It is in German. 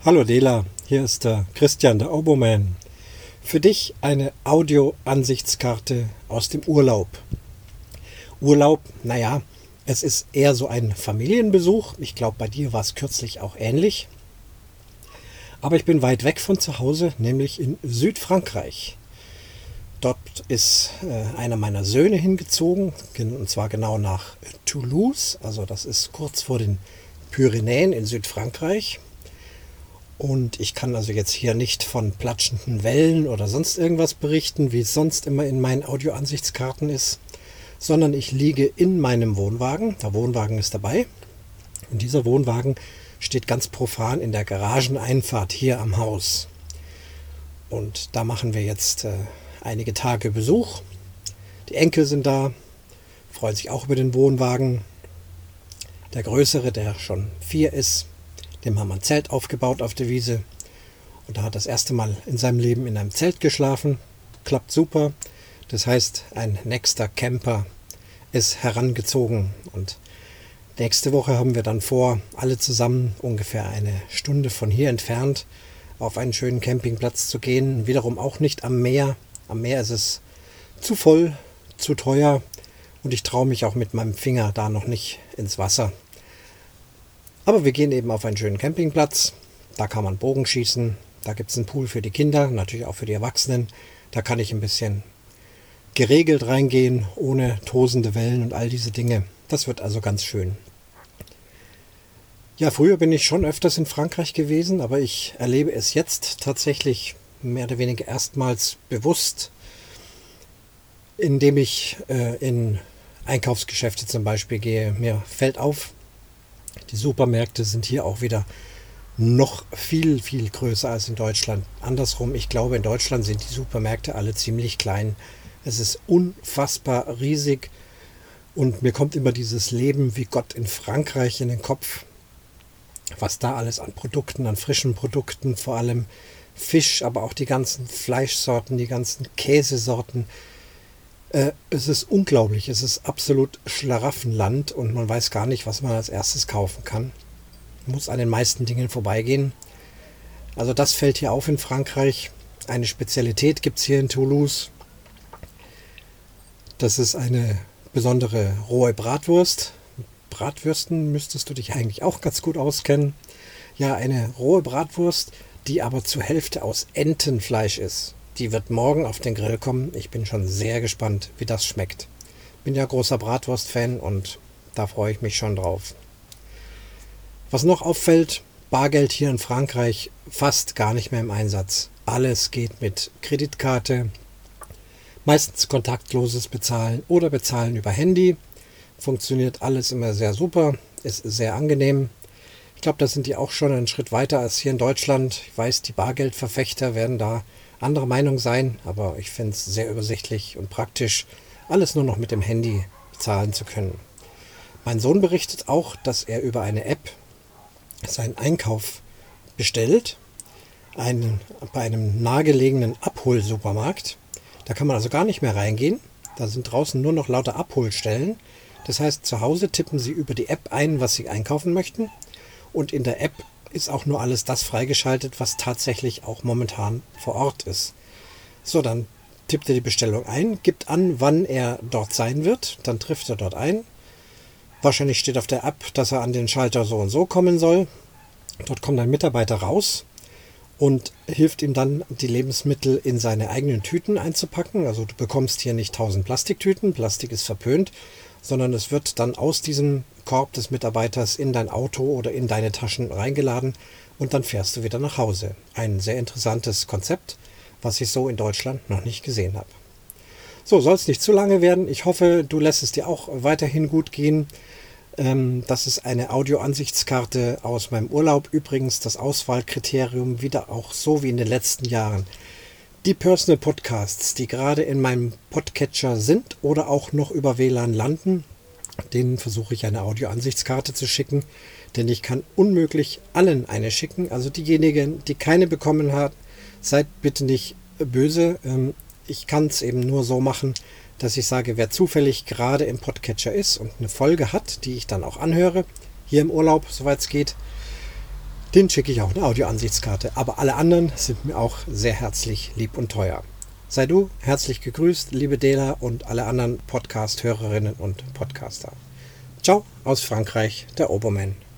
Hallo Dela, hier ist der Christian, der Oboman. Für dich eine Audio-Ansichtskarte aus dem Urlaub. Urlaub, naja, es ist eher so ein Familienbesuch. Ich glaube, bei dir war es kürzlich auch ähnlich. Aber ich bin weit weg von zu Hause, nämlich in Südfrankreich. Dort ist einer meiner Söhne hingezogen, und zwar genau nach Toulouse. Also das ist kurz vor den Pyrenäen in Südfrankreich. Und ich kann also jetzt hier nicht von platschenden Wellen oder sonst irgendwas berichten, wie es sonst immer in meinen Audioansichtskarten ist, sondern ich liege in meinem Wohnwagen. Der Wohnwagen ist dabei. Und dieser Wohnwagen steht ganz profan in der Garageneinfahrt hier am Haus. Und da machen wir jetzt einige Tage Besuch. Die Enkel sind da, freuen sich auch über den Wohnwagen. Der Größere, der schon 4 ist, dem haben wir ein Zelt aufgebaut auf der Wiese. Und er hat das erste Mal in seinem Leben in einem Zelt geschlafen. Klappt super. Das heißt, ein nächster Camper ist herangezogen. Und nächste Woche haben wir dann vor, alle zusammen ungefähr eine Stunde von hier entfernt auf einen schönen Campingplatz zu gehen. Wiederum auch nicht am Meer. Am Meer ist es zu voll, zu teuer. Und ich traue mich auch mit meinem Finger da noch nicht ins Wasser. Aber wir gehen eben auf einen schönen Campingplatz. Da kann man Bogen schießen. Da gibt es einen Pool für die Kinder, natürlich auch für die Erwachsenen. Da kann ich ein bisschen geregelt reingehen, ohne tosende Wellen und all diese Dinge. Das wird also ganz schön. Ja, früher bin ich schon öfters in Frankreich gewesen, aber ich erlebe es jetzt tatsächlich mehr oder weniger erstmals bewusst, indem ich in Einkaufsgeschäfte zum Beispiel gehe. Mir fällt auf, die Supermärkte sind hier auch wieder noch viel, viel größer als in Deutschland. Andersrum, ich glaube, in Deutschland sind die Supermärkte alle ziemlich klein. Es ist unfassbar riesig und mir kommt immer dieses Leben wie Gott in Frankreich in den Kopf. Was da alles an Produkten, an frischen Produkten, vor allem Fisch, aber auch die ganzen Fleischsorten, die ganzen Käsesorten. Es ist unglaublich, es ist absolut Schlaraffenland und man weiß gar nicht, was man als erstes kaufen kann. Man muss an den meisten Dingen vorbeigehen. Also das fällt hier auf in Frankreich. Eine Spezialität gibt es hier in Toulouse. Das ist eine besondere rohe Bratwurst. Mit Bratwürsten müsstest du dich eigentlich auch ganz gut auskennen. Ja, eine rohe Bratwurst, die aber zur Hälfte aus Entenfleisch ist. Die wird morgen auf den Grill kommen. Ich bin schon sehr gespannt, wie das schmeckt. Bin ja großer Bratwurst-Fan und da freue ich mich schon drauf. Was noch auffällt, Bargeld hier in Frankreich fast gar nicht mehr im Einsatz. Alles geht mit Kreditkarte, meistens kontaktloses Bezahlen oder Bezahlen über Handy. Funktioniert alles immer sehr super, ist sehr angenehm. Ich glaube, da sind die auch schon einen Schritt weiter als hier in Deutschland. Ich weiß, die Bargeldverfechter werden da andere Meinung sein, aber ich finde es sehr übersichtlich und praktisch, alles nur noch mit dem Handy bezahlen zu können. Mein Sohn berichtet auch, dass er über eine App seinen Einkauf bestellt, bei einem nahegelegenen Abholsupermarkt. Da kann man also gar nicht mehr reingehen. Da sind draußen nur noch lauter Abholstellen. Das heißt, zu Hause tippen Sie über die App ein, was Sie einkaufen möchten. Und in der App ist auch nur alles das freigeschaltet, was tatsächlich auch momentan vor Ort ist. So, dann tippt er die Bestellung ein, gibt an, wann er dort sein wird, dann trifft er dort ein. Wahrscheinlich steht auf der App, dass er an den Schalter so und so kommen soll. Dort kommt ein Mitarbeiter raus und hilft ihm dann, die Lebensmittel in seine eigenen Tüten einzupacken. Also du bekommst hier nicht 1000 Plastiktüten, Plastik ist verpönt, sondern es wird dann aus diesem Korb des Mitarbeiters in dein Auto oder in deine Taschen reingeladen und dann fährst du wieder nach Hause. Ein sehr interessantes Konzept, was ich so in Deutschland noch nicht gesehen habe. So, soll es nicht zu lange werden. Ich hoffe, du lässt es dir auch weiterhin gut gehen. Das ist eine Audioansichtskarte aus meinem Urlaub. Übrigens das Auswahlkriterium wieder auch so wie in den letzten Jahren. Die Personal Podcasts, die gerade in meinem Podcatcher sind oder auch noch über WLAN landen, denen versuche ich eine Audioansichtskarte zu schicken, denn ich kann unmöglich allen eine schicken. Also diejenigen, die keine bekommen haben, seid bitte nicht böse. Ich kann es eben nur so machen, dass ich sage, wer zufällig gerade im Podcatcher ist und eine Folge hat, die ich dann auch anhöre, hier im Urlaub, soweit es geht, Den schicke ich auch eine Audioansichtskarte. Aber alle anderen sind mir auch sehr herzlich lieb und teuer. Sei du herzlich gegrüßt, liebe Dela und alle anderen Podcast-Hörerinnen und Podcaster. Ciao aus Frankreich, der Oberman.